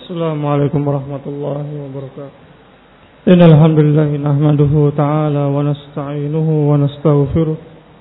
Assalamualaikum warahmatullahi wabarakatuh. Innal hamdalillah nahmaduhu ta'ala wa nasta'inuhu wa nastaghfiruh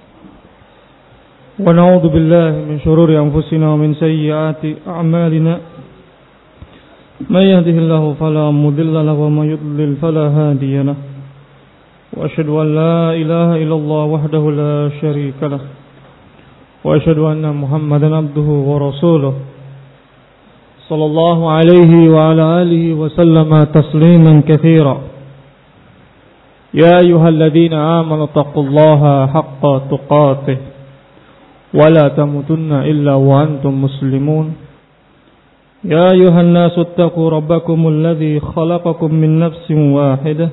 wa na'udzu billahi min shururi anfusina wa min sayyiati a'malina. May yahdihillahu fala mudilla lahu wa may yudlil fala hadiya lahu. Wa asyhadu an la ilaha illallah wahdahu la syarika lahu. Wa asyhadu anna Muhammadan abduhu wa rasuluh. Sallallahu alaihi wa ala alihi wa sallama tasliman katsira. Ya ayyuhalladzina amanu taqullaha haqqa tuqatih wa la tamutunna illa wa antum muslimun. Ya ayyuhan nasu ittaqu rabbakumul ladzi khalaqakum min nafsin wahidah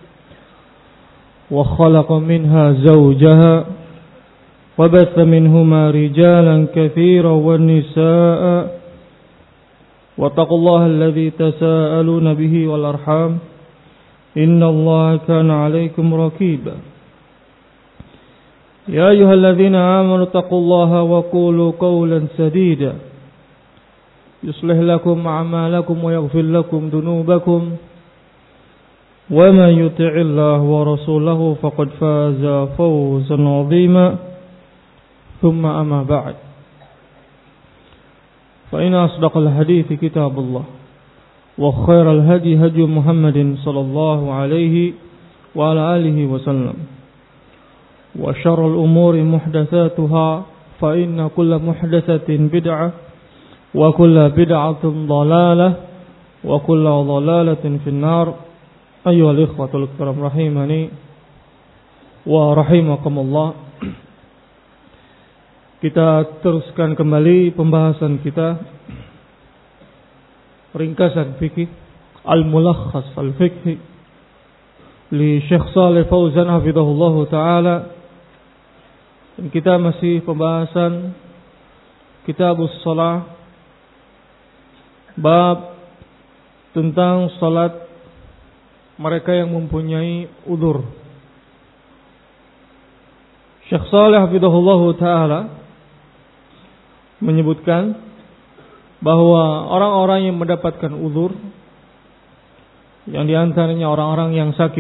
wa khalaqa minha zawjaha wa batha minhuma rijalan katsiran wan nisaa'a واتقوا الله الذي تساءلون به والأرحام إن الله كان عليكم رقيبا يا أيها الذين آمنوا اتقوا الله وقولوا قولا سديدا يصلح لكم أعمالكم ويغفر لكم ذنوبكم ومن يطع الله ورسوله فقد فاز فوزا عظيما ثم أما بعد فإن أصدق الحديث كتاب الله وخير الهدي هدي محمد صلى الله عليه وعلى آله وسلم وشر الأمور محدثاتها فإن كل محدثة بدعة وكل بدعة ضلالة وكل ضلالة في النار أيها الإخوة الكرام رحمني ورحمكم الله. Kita teruskan kembali pembahasan kita ringkasan fikih Al-Mulakhas Al-Fiqhi li Syekh Shalih Fauzan hafizahullahu taala. Dan kita masih pembahasan Kitabus Shalah, bab tentang salat mereka yang mempunyai udzur. Syekh Shalih hafizahullahu taala menyebutkan bahwa orang-orang yang mendapatkan uzur, yang diantaranya orang-orang yang sakit,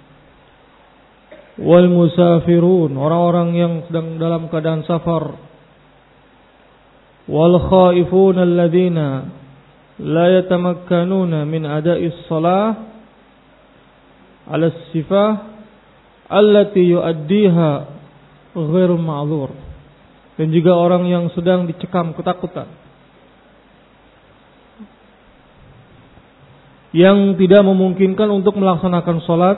wal musafirun, orang-orang yang sedang dalam keadaan safar, wal khaifun alladzina la yatamakkanuna min ada'is shalah ala sifah allati yuaddiha ghairu ma'dzur. Dan juga orang yang sedang dicekam ketakutan, yang tidak memungkinkan untuk melaksanakan sholat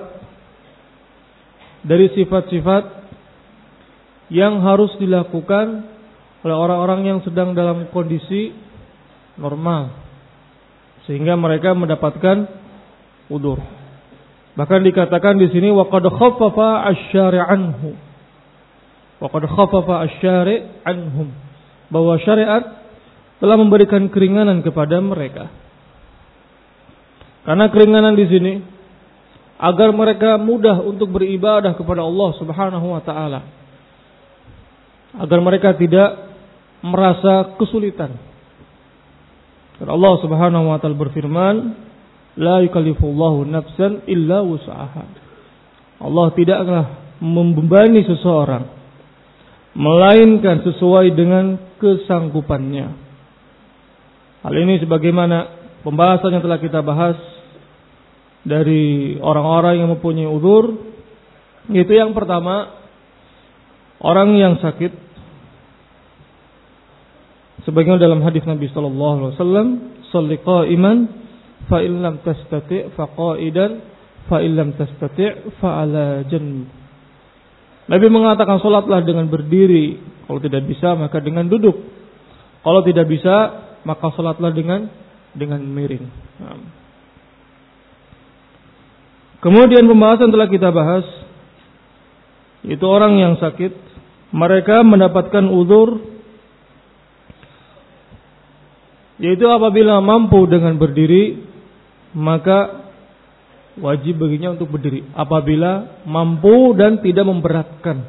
dari sifat-sifat yang harus dilakukan oleh orang-orang yang sedang dalam kondisi normal, sehingga mereka mendapatkan udzur. Bahkan dikatakan di sini wa qad khaffafa asy-syari' anhu. Waqad khaffafa asy-syari' anhum, bahwa syariat telah memberikan keringanan kepada mereka. Karena keringanan di sini agar mereka mudah untuk beribadah kepada Allah Subhanahu wa taala. Agar mereka tidak merasa kesulitan. Karena Allah Subhanahu wa taala berfirman, la yukallifullahu nafsan illa wus'aha. Allah tidaklah membebani seseorang melainkan sesuai dengan kesanggupannya. Hal ini sebagaimana pembahasan yang telah kita bahas dari orang-orang yang mempunyai udzur, yaitu yang pertama, orang yang sakit, sebagaimana dalam hadis Nabi sallallahu alaihi wasallam, "Shalli qa'iman fa in lam tastati' fa qa'idan fa in lam tastati' fa 'ala janb." Nabi mengatakan salatlah dengan berdiri, kalau tidak bisa maka dengan duduk, kalau tidak bisa maka salatlah dengan miring. Kemudian pembahasan telah kita bahas, itu orang yang sakit, mereka mendapatkan udzur, yaitu apabila mampu dengan berdiri maka wajib baginya untuk berdiri apabila mampu dan tidak memberatkan.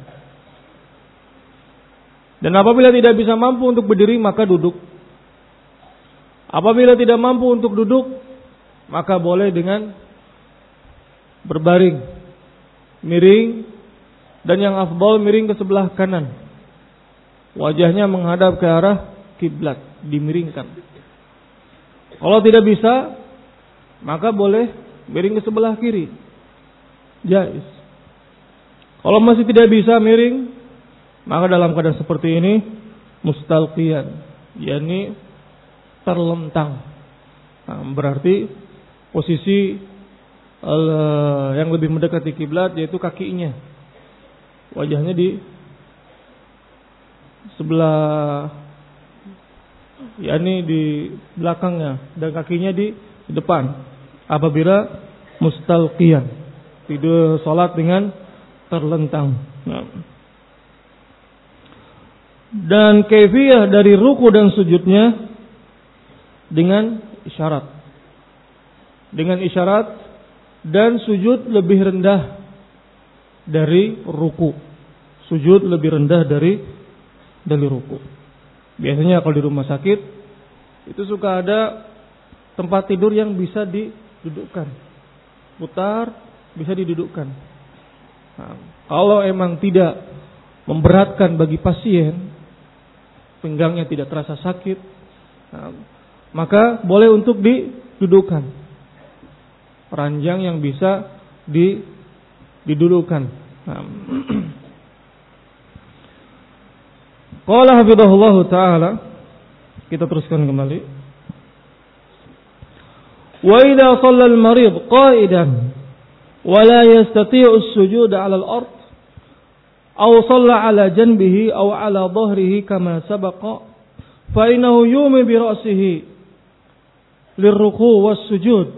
Dan apabila tidak bisa mampu untuk berdiri maka duduk. Apabila tidak mampu untuk duduk, maka boleh dengan berbaring, miring, dan yang afdal miring ke sebelah kanan. Wajahnya menghadap ke arah kiblat, dimiringkan. Kalau tidak bisa, maka boleh miring ke sebelah kiri. Jaiz. Kalau masih tidak bisa miring, maka dalam keadaan seperti ini mustalqiyan, yakni terlentang. Nah, berarti posisi yang lebih mendekati kiblat yaitu kakinya, wajahnya di sebelah, yakni di belakangnya, dan kakinya di depan. Apabila mustalqiyan, tidur salat dengan terlentang. Nah. Dan kaifiyah dari ruku dan sujudnya dengan isyarat. Dengan isyarat, dan sujud lebih rendah dari ruku. Sujud lebih rendah dari ruku. Biasanya kalau di rumah sakit itu suka ada tempat tidur yang bisa didudukkan. Putar, bisa didudukkan. Nah, kalau emang tidak memberatkan bagi pasien, pinggangnya tidak terasa sakit, nah, maka boleh untuk didudukkan. Ranjang yang bisa didudukkan. Nah. Qala hafizahullah ta'ala, kita teruskan kembali. Wa idza shalla al-marid qa'idan wa la yastati'u as-sujud 'ala al-ard aw shalla 'ala janbihi aw 'ala dhahrihi kama sabaqa fa innahu yumi bi ra'sihi lirruku' was-sujud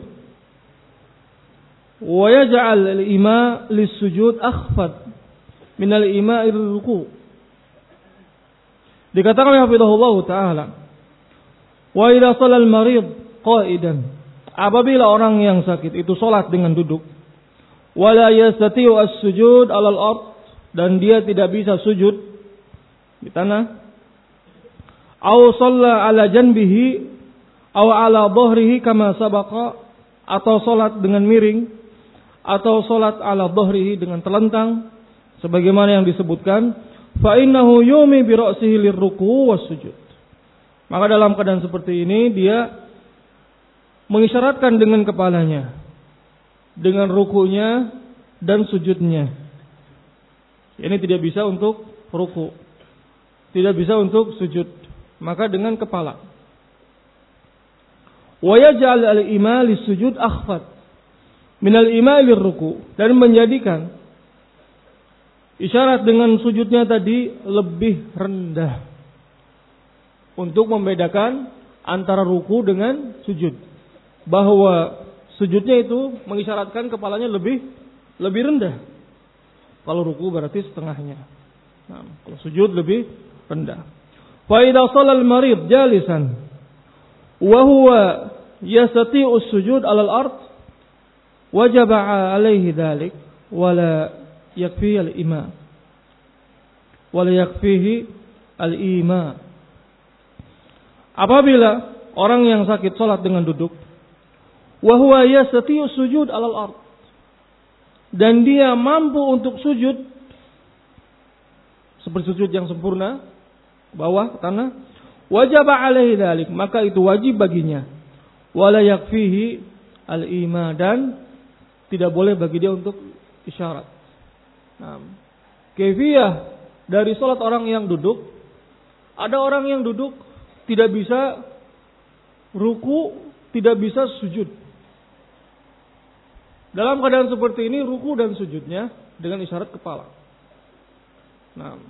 wa yaj'al al-ima' lis-sujud akhfad min al-ima'i lirruku'. Dikatakan oleh hafizahullah ta'ala, wa idza shalla al-marid qa'idan, apabila orang yang sakit itu salat dengan duduk, wala yastati'u as-sujud 'alal ard, dan dia tidak bisa sujud di tanah, aw shalla 'ala janbihi aw 'ala dhahrihi kama sabaqa, atau salat dengan miring, atau salat 'ala dhahrihi dengan telentang sebagaimana yang disebutkan, fa innahu yumi bi ra'sihi lirruku' was-sujud. Maka dalam keadaan seperti ini dia mengisyaratkan dengan kepalanya, dengan rukunya dan sujudnya. Ini tidak bisa untuk ruku, tidak bisa untuk sujud, maka dengan kepala. Wa yaj'al al-ima lis-sujud akhfad min al-ima lirruku', dan menjadikan isyarat dengan sujudnya tadi lebih rendah untuk membedakan antara ruku dengan sujud. Bahwa sujudnya itu mengisyaratkan kepalanya lebih rendah. Kalau ruku berarti setengahnya. Nah, kalau sujud lebih rendah. Fa idza shalla al-marid jalisan wa huwa yastati'u as-sujud 'ala al-ard wajaba 'alaihi dhalik wala yakfi al-ima wala yakfihi al-ima. Apabila orang yang sakit salat dengan duduk, wa huwa yastati'u sujud 'alal ard, dan dia mampu untuk sujud seperti sujud yang sempurna bawah tanah, wajaba 'alaihi dzalik, maka itu wajib baginya, wala yakfihi al-ima, dan tidak boleh bagi dia untuk isyarat. Nah, kaifiyah dari salat orang yang duduk, ada orang yang duduk tidak bisa ruku, tidak bisa sujud. Dalam keadaan seperti ini, ruku dan sujudnya dengan isyarat kepala. Nah,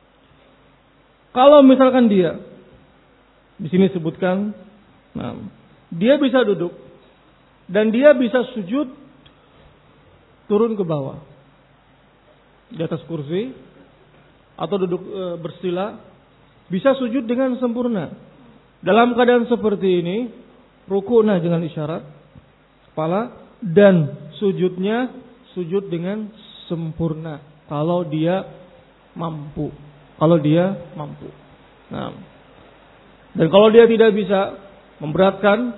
kalau misalkan dia, di sini sebutkan, nah, dia bisa duduk dan dia bisa sujud turun ke bawah di atas kursi atau duduk bersila, bisa sujud dengan sempurna. Dalam keadaan seperti ini, rukuknya dengan isyarat kepala dan sujudnya sujud dengan sempurna kalau dia mampu. Kalau dia mampu. Nah, dan kalau dia tidak bisa, memberatkan,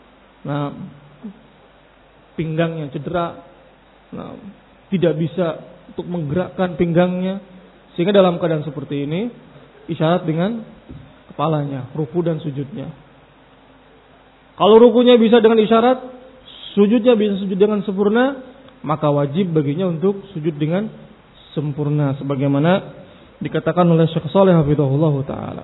pinggangnya cedera, tidak bisa untuk menggerakkan pinggangnya, sehingga dalam keadaan seperti ini isyarat dengan kepalanya, ruku dan sujudnya. Kalau rukunya bisa dengan isyarat, sujudnya bisa sujud dengan sempurna, maka wajib baginya untuk sujud dengan sempurna, sebagaimana dikatakan oleh Syekh Shalih hafizahullah taala.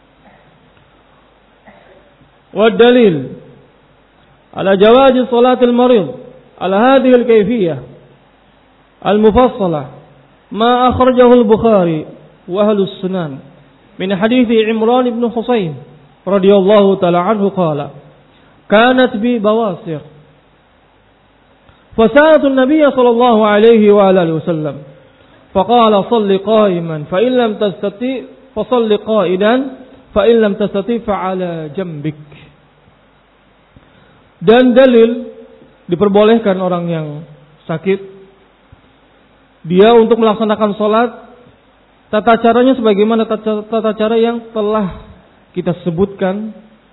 Wa dalil ala jawaz salatil marid ala hadhihi al-kayfiyah al-mufassalah ma akhrajahu al-Bukhari wa ahlus sunan min hadits Imran ibn Husain radhiyallahu taala anhu qala kanat bi bawasir fasa'atu an-nabiy sallallahu alaihi wa alihi wasallam faqala shalli qa'iman fa in lam tastati fa shalli qa'idan fa in lam tastati fa ala jambik. Dan dalil diperbolehkan orang yang sakit dia untuk melaksanakan sholat, tata caranya sebagaimana tata cara yang telah kita sebutkan,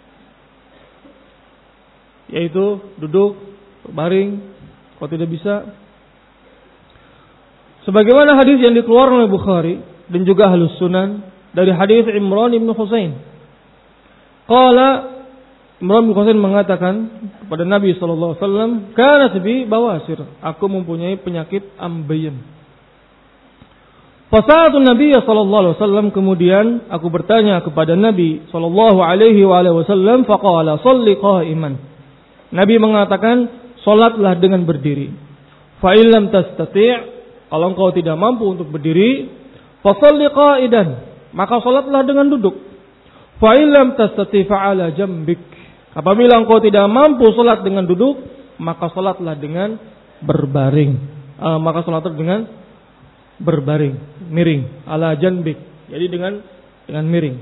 yaitu duduk, berbaring, kalau tidak bisa, sebagaimana hadis yang dikeluarkan oleh Bukhari dan juga Ahlus Sunan dari hadis Imran ibn Husain. Qala Imran bin Husain mengatakan kepada Nabi sallallahu alaihi wasallam, "Kanat bi bawasir." Aku mempunyai penyakit ambeien. Fasa'atu Nabi sallallahu alaihi wasallam, kemudian aku bertanya kepada Nabi sallallahu alaihi wasallam, faqala shalli qa'iman. Nabi mengatakan, salatlah dengan berdiri. Fa in lam tastati', kalau engkau tidak mampu untuk berdiri, fa shalli qa'idan, maka salatlah dengan duduk. Fa in lam tastati' fa 'ala jambik. Apabila engkau tidak mampu salat dengan duduk, maka salatlah dengan berbaring. Maka salatlah dengan berbaring, miring, ala janbik. Jadi dengan miring.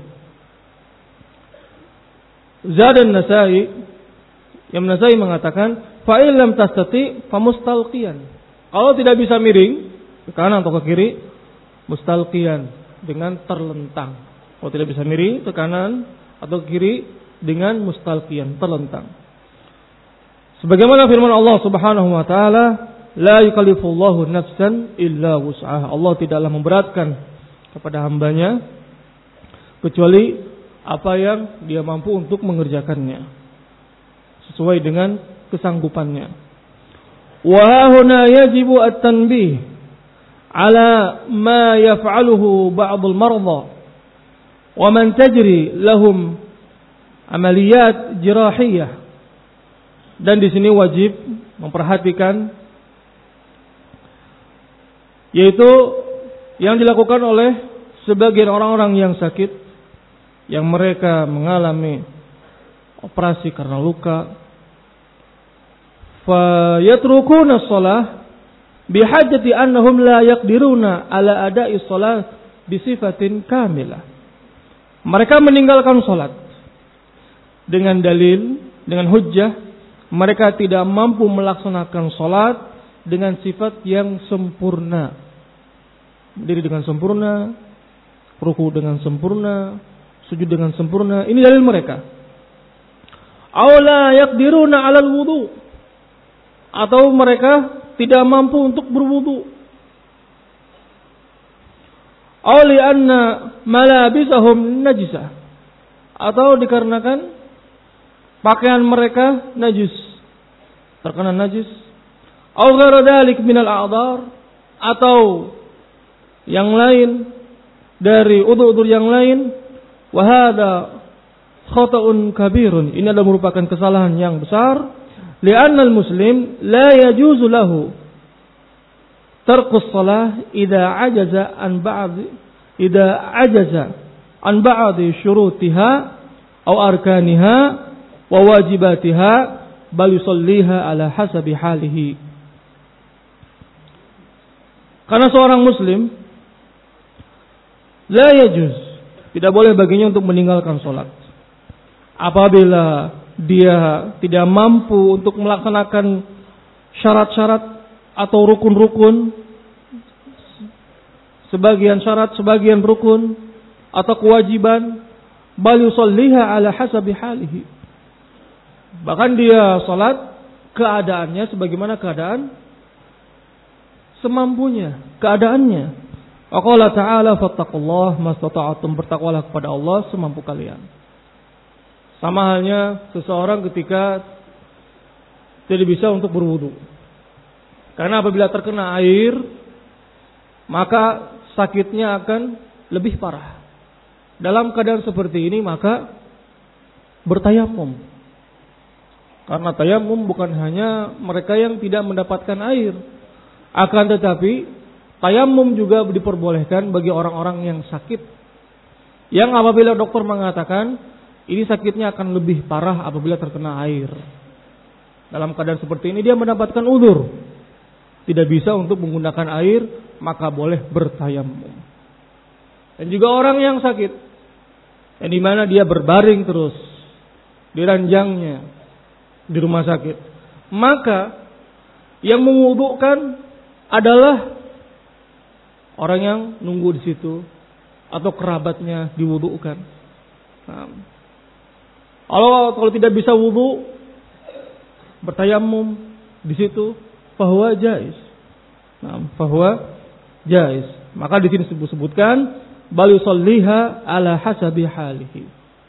Zadan Nasai, yang Nasai mengatakan, fa in lam tastati fa mustalqiyan. Kalau tidak bisa miring ke kanan atau ke kiri, mustalqiyan, dengan terlentang. Kalau tidak bisa miring ke kanan atau ke kiri, dengan mustalqiyan, terlentang. Sebagaimana firman Allah Subhanahu wa taala, la yukallifullahu nafsan illa wus'aha. Allah tidaklah memberatkan kepada hambanya kecuali apa yang dia mampu untuk mengerjakannya sesuai dengan kesanggupannya. Wa huna yajibu at-tanbih ala ma yaf'aluhu ba'd al-marḍى wa man tajri lahum amaliyat jirahiyah. Dan di sini wajib memperhatikan, yaitu yang dilakukan oleh sebagian orang-orang yang sakit, yang mereka mengalami operasi karena luka, fa yatrukuna shalah bihajati annahum la yaqdiruna ala ada'i shalah bisifatin kamilah. Mereka meninggalkan salat dengan dalil, dengan hujjah, mereka tidak mampu melaksanakan salat dengan sifat yang sempurna. Berdiri dengan sempurna, ruku dengan sempurna, sujud dengan sempurna. Ini dalil mereka. Aw la yaqdiruna 'alal wudu, atau mereka tidak mampu untuk berwudu. Aw li anna malabisahum najisah, atau dikarenakan pakaian mereka najis, terkena najis. Au ghairu dzalik minal a'dzar, atau yang lain dari udzur-udzur yang lain. Wa hadza khata'un kabirun. Ini adalah merupakan kesalahan yang besar. Li'anna al-muslim la yajuzu lahu tarkus shalah idza ajaza an ba'd syurutiha aw arkaniha wa wajibatiha bal yusalliha ala hasabi halihi. Karena seorang muslim la yajuz, tidak boleh baginya untuk meninggalkan salat apabila dia tidak mampu untuk melaksanakan syarat-syarat atau rukun-rukun, sebagian syarat, sebagian rukun atau kewajiban, bal yusalliha ala hasabi halihi. Bahkan dia sholat keadaannya sebagaimana keadaan semampunya, keadaannya. Qala ta'ala fattaqullaha mastata'tum, bertakwalah kepada Allah semampu kalian. Sama halnya seseorang ketika tidak bisa untuk berwudu. Karena apabila terkena air, maka sakitnya akan lebih parah. Dalam keadaan seperti ini maka bertayamum. Karena tayamum bukan hanya mereka yang tidak mendapatkan air, akan tetapi tayamum juga diperbolehkan bagi orang-orang yang sakit. Yang apabila dokter mengatakan ini sakitnya akan lebih parah apabila terkena air. Dalam keadaan seperti ini dia mendapatkan udzur. Tidak bisa untuk menggunakan air, maka boleh bertayamum. Dan juga orang yang sakit, yang dimana dia berbaring terus di ranjangnya di rumah sakit, maka yang mewudukan adalah orang yang nunggu di situ atau kerabatnya diwudukan. Nah, kalau tidak bisa wudu, bertayamum di situ, fahuwa jaiz. Nah, fahuwa jaiz. Maka di sini disebutkan bal yusalliha ala hasabi halihi.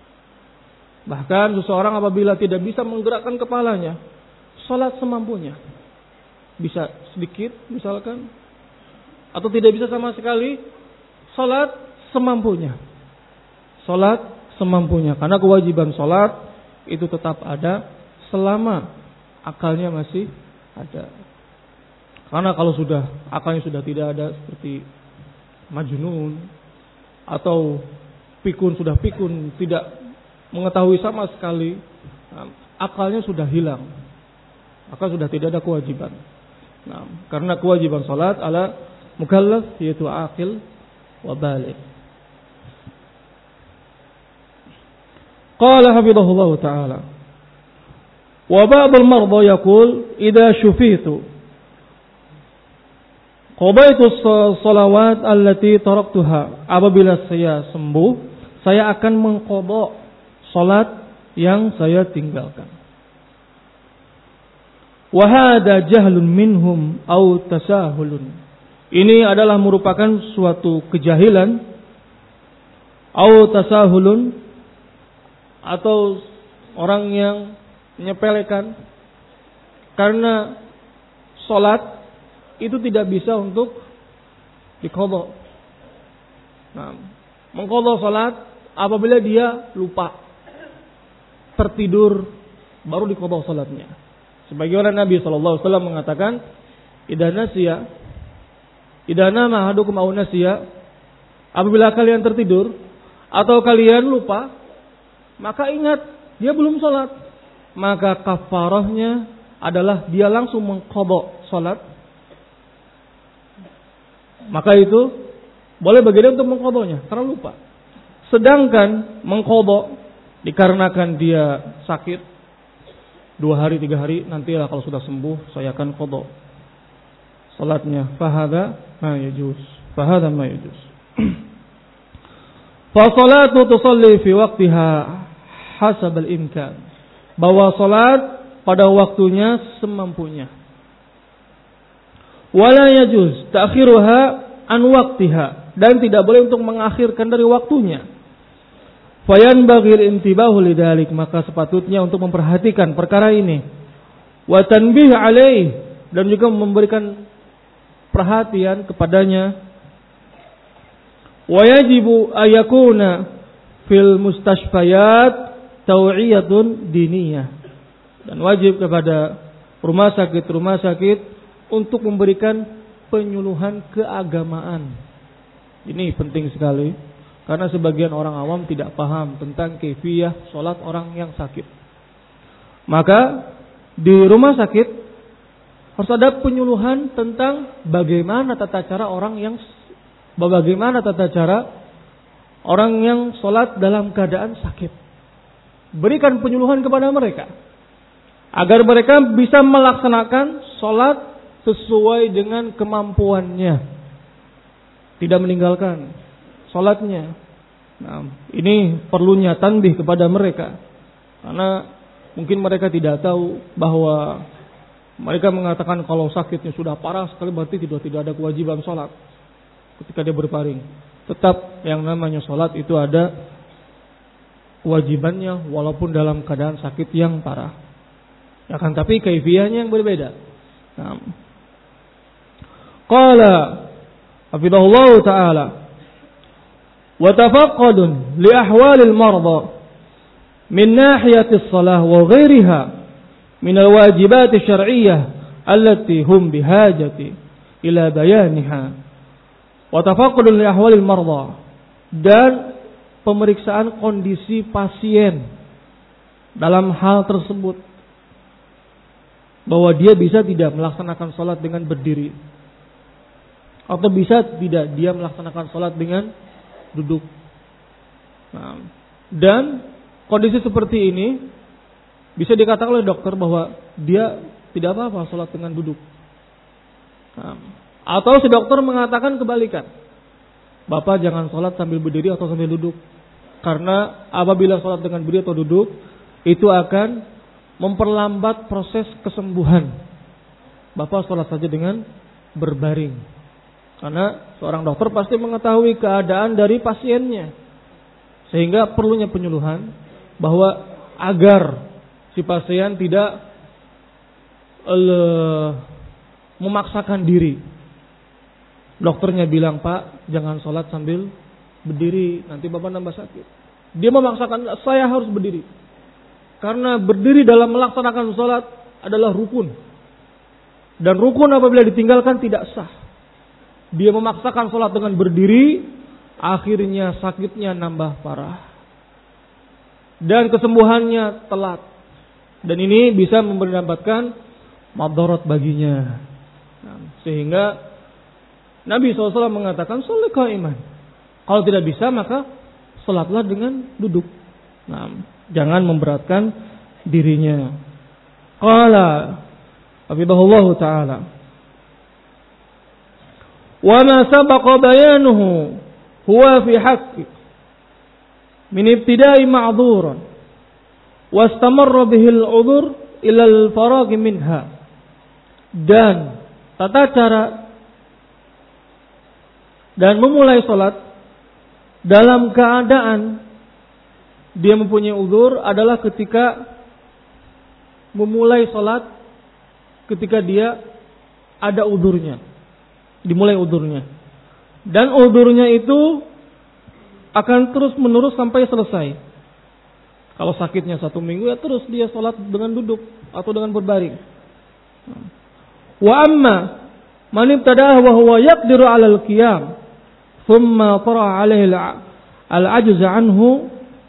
Bahkan seseorang apabila tidak bisa menggerakkan kepalanya, salat semampunya. Bisa sedikit misalkan, atau tidak bisa sama sekali, salat semampunya. Salat semampunya. Karena kewajiban salat itu tetap ada selama akalnya masih ada. Karena kalau sudah akalnya sudah tidak ada, seperti majnun atau pikun, sudah pikun, tidak mengetahui sama sekali, akalnya sudah hilang, maka sudah tidak ada kewajiban. Nah, karena kewajiban salat ala mukallaf, yaitu aqil wa baligh. Qala hafidhahullah ta'ala, wa ba'dul marda yaqul idza shufitu qadaitu shalawat allati taraktuha, apabila saya sembuh saya akan mengqadha salat yang saya tinggalkan. Wa hadza jahlun minhum aw tasahulun, ini adalah merupakan suatu kejahilan, aw tasahulun, atau orang yang menyepelekan, karena salat itu tidak bisa untuk diqadha. Nah, mengqadha salat apabila dia lupa, tertidur, baru diqadha salatnya. Sebagaimana Nabi SAW mengatakan, idza nama ahadukum aw nasiya, apabila kalian tertidur atau kalian lupa, maka ingat dia belum salat, maka kafarahnya adalah dia langsung mengqadha salat. Maka itu boleh bagi dia untuk mengqadhanya karena lupa. Sedangkan mengqadha dikarenakan dia sakit 2 hari 3 hari, nantilah kalau sudah sembuh saya akan qadha salatnya. Fahadha ma yajuz. Fa salatu tusalli fi waqtiha hasab al-imkan, bahwa salat pada waktunya semampunya. Wala yajuz ta'khiruha an waqtiha, dan tidak boleh untuk mengakhirkan dari waktunya. Fayanbaghil intibahu lidzalik, maka sepatutnya untuk memperhatikan perkara ini. Wa tanbih alaih, dan juga memberikan perhatian kepadanya. Wa yajibu ayakuna fil mustashfayat tau'iyatun diniyah, dan wajib kepada rumah sakit untuk memberikan penyuluhan keagamaan. Ini penting sekali, karena sebagian orang awam tidak paham tentang kaifiyah salat orang yang sakit. Maka di rumah sakit harus ada penyuluhan tentang bagaimana tata cara orang yang salat dalam keadaan sakit. Berikan penyuluhan kepada mereka agar mereka bisa melaksanakan salat sesuai dengan kemampuannya, tidak meninggalkan salatnya. Nah, ini perlunya tanbih kepada mereka, karena mungkin mereka tidak tahu bahwa mereka mengatakan kalau sakitnya sudah parah sekali berarti tidak ada kewajiban sholat ketika dia berbaring. Tetap yang namanya sholat itu ada kewajibannya walaupun dalam keadaan sakit yang parah. Akan tapi kaifiyahnya yang berbeda. Qala hafizahullah ta'ala wa tafaqqudun li ahwalil marda min nahiyati as-salah wa ghairiha min al-wajibat asy-syar'iyyah allati hum bihajati ila bayaniha. Wa tafaqqudun li ahwalil marda, dan pemeriksaan kondisi pasien dalam hal tersebut, bahwa dia bisa tidak melaksanakan sholat dengan berdiri, atau bisa tidak dia melaksanakan sholat dengan duduk. Dan kondisi seperti ini bisa dikatakan oleh dokter bahwa dia tidak apa-apa sholat dengan duduk. Atau si dokter mengatakan kebalikan, Bapak jangan sholat sambil berdiri atau sambil duduk, karena apabila sholat dengan berdiri atau duduk itu akan memperlambat proses kesembuhan. Bapak sholat saja dengan berbaring, karena seorang dokter pasti mengetahui keadaan dari pasiennya, sehingga perlunya penyuluhan bahwa agar si pasien tidak memaksakan diri. Dokternya bilang, Pak jangan sholat sambil berdiri, nanti Bapak nambah sakit. Dia memaksakan, saya harus berdiri, karena berdiri dalam melaksanakan sholat adalah rukun, dan rukun apabila ditinggalkan tidak sah. Dia memaksakan sholat dengan berdiri, akhirnya sakitnya nambah parah dan kesembuhannya telat, dan ini bisa mendapatkan madarat baginya. Sehingga Nabi SAW mengatakan sholat qaiman. Kalau tidak bisa maka sholatlah dengan duduk. Jangan memberatkan dirinya. Qala hafizahullah ta'ala wa ma sabaqa bayanuhu huwa fi haqqi min ibtida'i ma'dhuran wastamarra bihi al-'udhr ila al-faragh minha. Dan tata cara dan memulai sholat dalam keadaan dia mempunyai uzur adalah ketika memulai sholat, ketika dia ada uzurnya, dimulai uzurnya, dan uzurnya itu akan terus menerus sampai selesai. Kalau sakitnya 1 minggu ya terus dia sholat dengan duduk atau dengan berbaring. Wa amma man ibtada'a wa huwa yaqdiru 'ala al-qiyam thumma tara 'alaihi al-'ajz 'anhu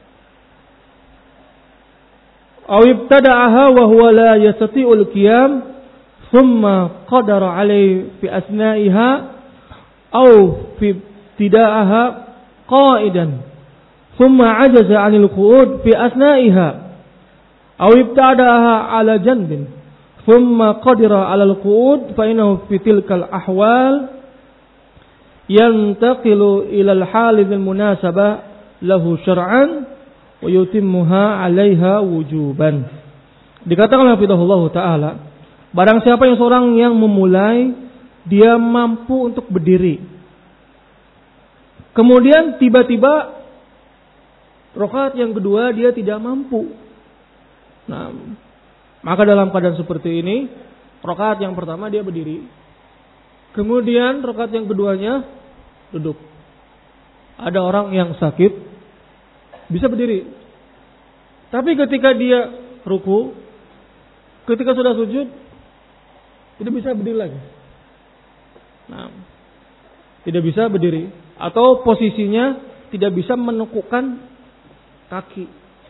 aw ibtada'aha wa huwa la yastati'u al-qiyam thumma qadara 'alaihi fi asna'iha aw fi ibtida'aha qa'idan thumma 'ajaza 'anil qu'ud fi asna'iha aw ibtada'aha 'ala janbin thumma qadara 'ala al-qu'ud fa innahu fi tilkal ahwal yantaqilu ila al-hal al-munasabah lahu syar'an wa yutimmuha 'alaiha wujuban. Dikatakan oleh hafizahullah taala, barang siapa yang seorang yang memulai dia mampu untuk berdiri, kemudian tiba-tiba rakaat yang kedua dia tidak mampu, maka dalam keadaan seperti ini rakaat yang pertama dia berdiri, kemudian rakaat yang keduanya duduk. Ada orang yang sakit bisa berdiri, tapi ketika dia ruku, ketika sudah sujud tidak bisa berdiri lagi. Tidak bisa berdiri, atau posisinya tidak bisa menekukkan kaki.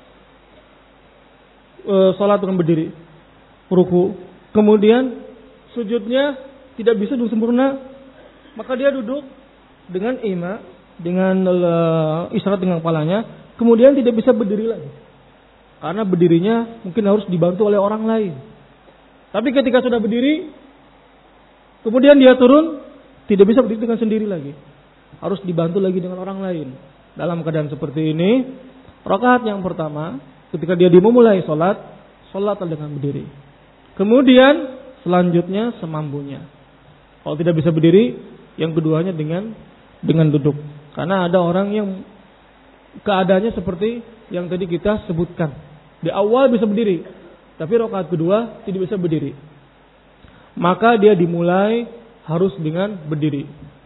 Salat dengan berdiri, ruku, kemudian sujudnya tidak bisa duduk sempurna, maka dia duduk dengan ima, dengan isyarat dengan kepalanya, kemudian tidak bisa berdiri lagi, karena berdirinya mungkin harus dibantu oleh orang lain. Tapi ketika sudah berdiri, kemudian dia turun, tidak bisa berdiri dengan sendiri lagi, harus dibantu lagi dengan orang lain. Dalam keadaan seperti ini, rakaat yang pertama ketika dia dimulai sholat, sholatlah dengan berdiri. Kemudian selanjutnya semampunya. Kalau tidak bisa berdiri, yang keduanya dengan duduk. Karena ada orang yang keadaannya seperti yang tadi kita sebutkan. Di awal bisa berdiri, tapi rakaat kedua tidak bisa berdiri. Maka dia dimulai harus dengan berdiri.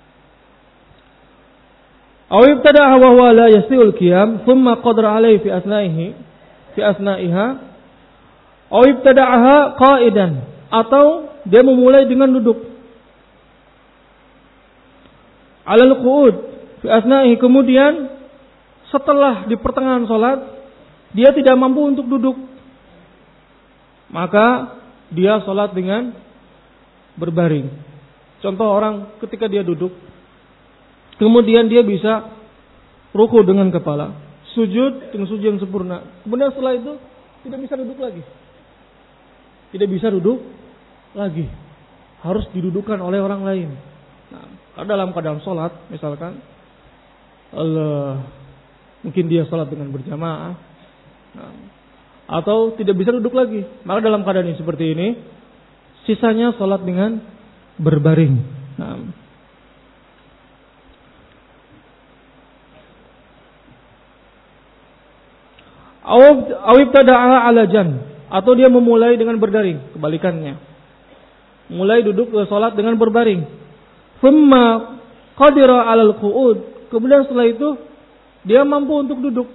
Aw ibtada'a wa huwa la yastati'ul qiyam, thumma qadara 'alaihi fi asna'iha. Aw ibtada'aha qa'idan, atau dia memulai dengan duduk. 'Alal qu'ud fi asna'ihi, kemudian setelah di pertengahan salat dia tidak mampu untuk duduk. Maka dia salat dengan berbaring. Contoh orang ketika dia duduk, kemudian dia bisa ruku dengan kepala, sujud dengan sujud yang sempurna. Kemudian setelah itu tidak bisa duduk lagi. Tidak bisa duduk lagi. Harus didudukan oleh orang lain. Nah, dalam keadaan sholat, misalkan, mungkin dia sholat dengan berjamaah, atau tidak bisa duduk lagi. Maka dalam keadaan yang seperti ini, sisanya sholat dengan berbaring. Nah, awib tada'a ala jan, atau dia memulai dengan berbaring, kebalikannya. Mulai duduk ke salat dengan berbaring. Thumma qadira 'alal qu'ud, kemudian setelah itu dia mampu untuk duduk.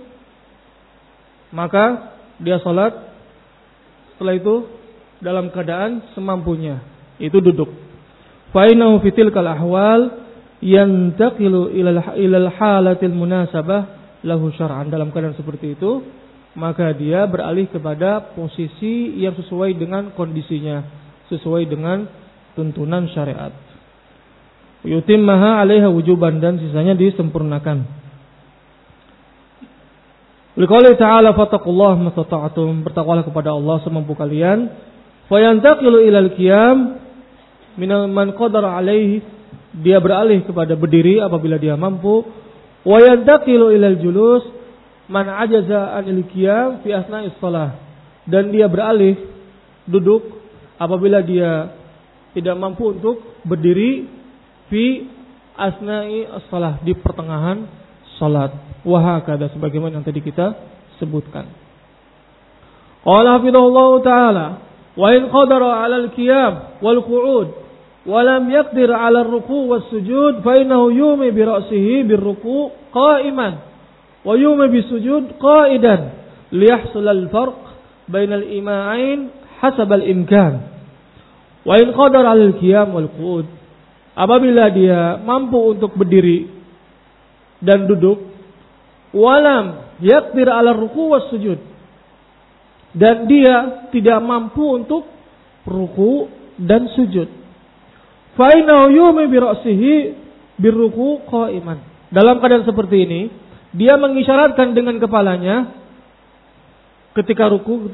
Maka dia salat setelah itu dalam keadaan semampunya, itu duduk. Fa innahu fi tilkal ahwal yantaqilu ilal halatil munasabah lahu syar'an. Dalam keadaan seperti itu, maka dia beralih kepada posisi yang sesuai dengan kondisinya, sesuai dengan tuntunan syariat. Yutimmaha 'alaiha wujuban, dan sisanya disempurnakan. Liqouli ta'ala fattaqullaha mastata'tum, bertakwalah kepada Allah semampu kalian. Fayantaqilu ilal qiyam min man qadara 'alaihi, dia beralih kepada berdiri apabila dia mampu. Wa yantaqilu ilal julus man ajaza anil qiyam fi asna'is shalah, dan dia beralih duduk apabila dia tidak mampu untuk berdiri fi asna'i as-shalah, di pertengahan salat. Wa hakadha, sebagaimana yang tadi kita sebutkan. Qala hafizahullahu ta'ala, wa in qadara 'ala al-qiyam wal qu'ud wa lam yaqdir 'ala ar-ruku' was-sujud fa innahu yumi bi ra'sihi bir-ruku' qa'iman wa yumi bis-sujud qa'idan liyahsul al-farq bainal ima'ain hasab al-imkan. Wa in qadara 'ala al-qiyam wal qu'ud, apabila dia mampu untuk berdiri dan duduk, walam yaqdir 'ala ar-ruku' was-sujud, dan dia tidak mampu untuk ruku dan sujud, fa innahu yumi bi ra'sihi bir-ruku' qa'iman. Dalam keadaan seperti ini, dia mengisyaratkan dengan kepalanya ketika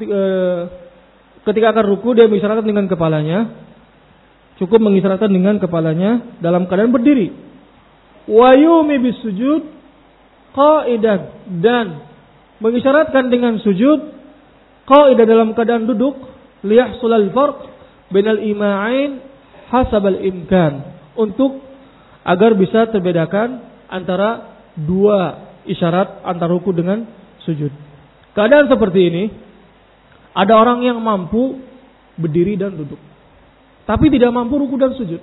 akan ruku, dia mengisyaratkan dengan kepalanya, cukup mengisyaratkan dengan kepalanya dalam keadaan berdiri. Wa yumi bis sujud qa'idan, dan mengisyaratkan dengan sujud qa'idan dalam keadaan duduk, liyahsulal farq bainal ima'ain hasabal imkan, untuk agar bisa terbedakan antara dua isyarat antara ruku dengan sujud. Keadaan seperti ini, ada orang yang mampu berdiri dan duduk, tapi tidak mampu ruku dan sujud,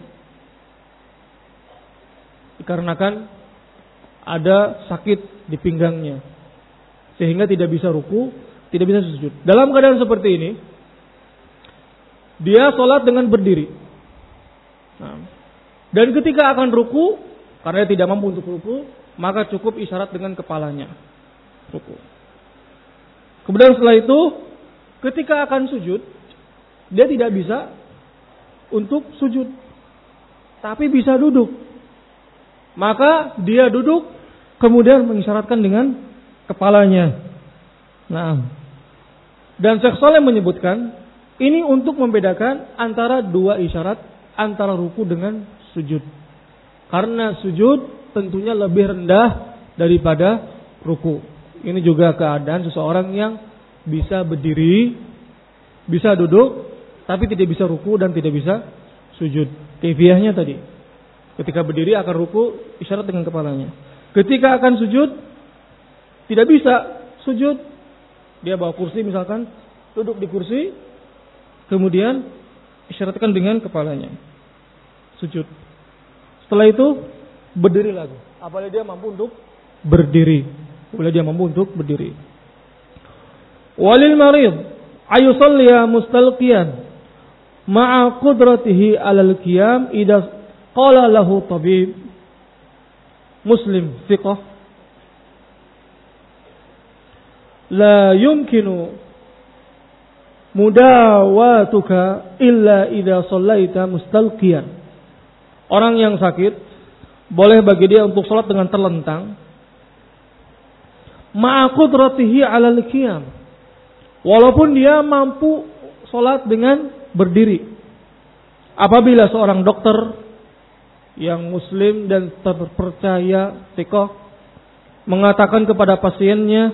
dikarenakan ada sakit di pinggangnya, sehingga tidak bisa ruku, tidak bisa sujud. Dalam keadaan seperti ini, dia sholat dengan berdiri. Dan ketika akan ruku, karena dia tidak mampu untuk ruku, maka cukup isyarat dengan kepalanya, ruku. Kemudian setelah itu, ketika akan sujud, dia tidak bisa untuk sujud, tapi bisa duduk. Maka dia duduk, kemudian mengisyaratkan dengan kepalanya. Dan Syekh Shalih menyebutkan, ini untuk membedakan antara dua isyarat, antara ruku dengan sujud. Karena sujud tentunya lebih rendah daripada ruku. Ini juga keadaan seseorang yang bisa berdiri Bisa duduk, tapi tidak bisa ruku dan tidak bisa sujud. Kaifiyahnya tadi. Ketika berdiri akan ruku, isyarat dengan kepalanya. Ketika akan sujud, tidak bisa sujud. Dia bawa kursi misalkan, duduk di kursi, kemudian isyaratkan dengan kepalanya. Sujud. Setelah itu, berdiri lagi. Apabila dia mampu untuk berdiri. Apabila dia mampu untuk berdiri. Walil marid ayusalliya mustalqiyan ma'a qudratihi 'alal qiyam idza qala lahu tabib Muslim thiqah la yumkinu mudawatuka illa idza shallaita mustalqiyan. Orang yang sakit boleh bagi dia untuk salat dengan terlentang ma'a qudratihi 'alal qiyam, walaupun dia mampu sholat dengan berdiri. Apabila seorang dokter yang muslim dan terpercaya thiqah mengatakan kepada pasiennya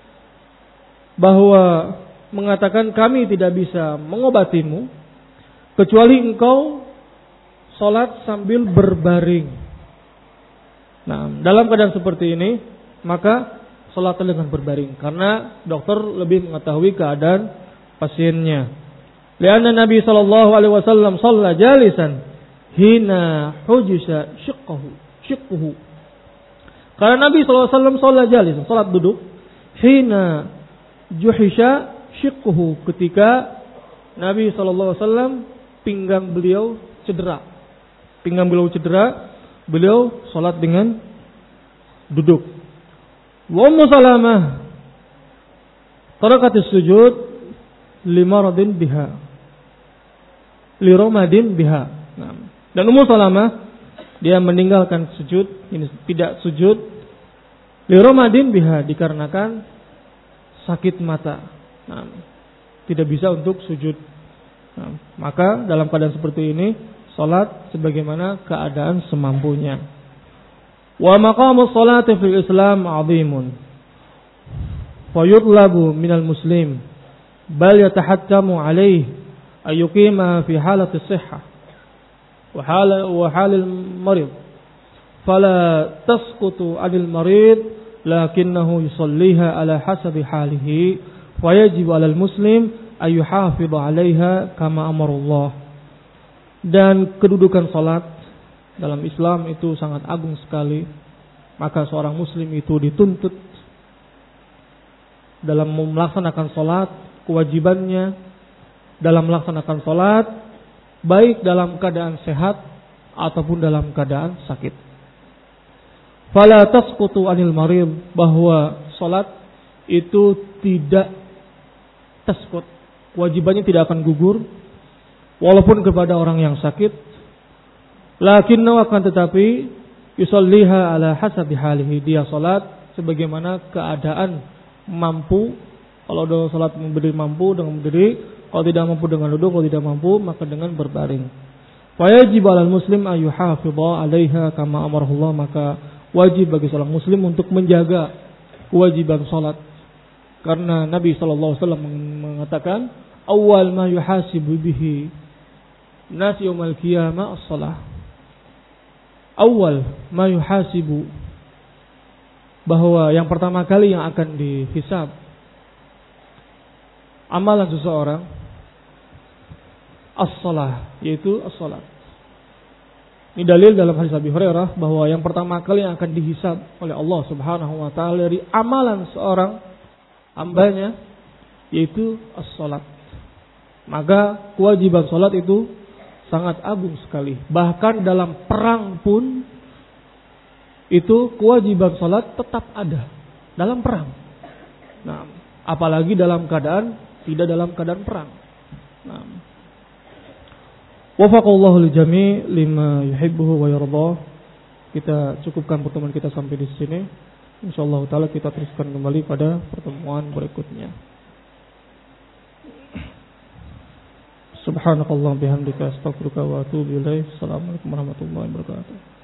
bahwa mengatakan kami tidak bisa mengobatimu kecuali engkau sholat sambil berbaring. Nah, dalam keadaan seperti ini maka sholat dengan berbaring, karena dokter lebih mengetahui keadaan pasiennya. Lianna Nabi sallallahu alaihi wasallam shalla jalisan hina hujisa shiqquhu. Karena Nabi sallallahu alaihi wasallam shalla jalisan, salat duduk, hina juhisha shiqquhu, ketika Nabi sallallahu alaihi wasallam pinggang beliau cedera. Pinggang beliau cedera, beliau salat dengan duduk. Wa Ummu Salamah tarakatis sujud limaradin biha liromadin biha. Nah, dan Ummu Salamah dia meninggalkan sujud, ini tidak sujud liromadin biha, dikarenakan sakit mata. Nah, tidak bisa untuk sujud. Nah, maka dalam keadaan seperti ini salat sebagaimana keadaan semampunya. Wa maqamus salati fil Islam 'azimun. Fa yutlabu minal muslim bal yatahattamu 'alaihi ay yuqima fi halati as-sihhah wa halil marid. Fala tasqutu 'anil marid lakinnahu yusalliha ala hasabi halihi wa yajibu 'alal muslim ay yuhafidha 'alaiha kama amara Allah. Dan kedudukan salat dalam Islam itu sangat agung sekali. Maka seorang muslim itu dituntut dalam melaksanakan salat, kewajibannya dalam melaksanakan salat, baik dalam keadaan sehat ataupun dalam keadaan sakit. Fala tasqutu anil marid, bahwa salat itu tidak tasqut, kewajibannya tidak akan gugur walaupun kepada orang yang sakit. Lakinnahu, akan tetapi yusalliha ala hasabi halihi, dia salat sebagaimana keadaan mampu. Kalau dia salat berdiri mampu dengan berdiri, kalau tidak mampu dengan duduk, kalau tidak mampu maka dengan berbaring. Fa yajibu 'alal muslim ay yuhafidha 'alaiha kama amarahullah, maka wajib bagi seorang muslim untuk menjaga kewajiban salat. Karena Nabi sallallahu alaihi wasallam mengatakan, awwal ma yuhasibu bihi nas yaumil qiyamah as-shalah. Awal ma yuhasibu, bahwa yang pertama kali yang akan dihisab amalan seseorang as-shalah, yaitu as-salat. Ini dalil dalam hadis Abi Hurairah bahwa yang pertama kali yang akan dihisab oleh Allah Subhanahu wa taala dari amalan seorang hambanya yaitu as-salat. Maka kewajiban salat itu sangat agung sekali. Bahkan dalam perang pun itu kewajiban salat tetap ada dalam perang. Nah, apalagi dalam keadaan tidak dalam keadaan perang. Nah, wafaqallahu lijami' lima yuhibbuhu wa yardah. Kita cukupkan pertemuan kita sampai di sini. Insyaallah taala kita teruskan kembali pada pertemuan berikutnya. Subhanakallah bihamdika astaghfiruka wa atubu ilaik. Assalamualaikum warahmatullahi wabarakatuh.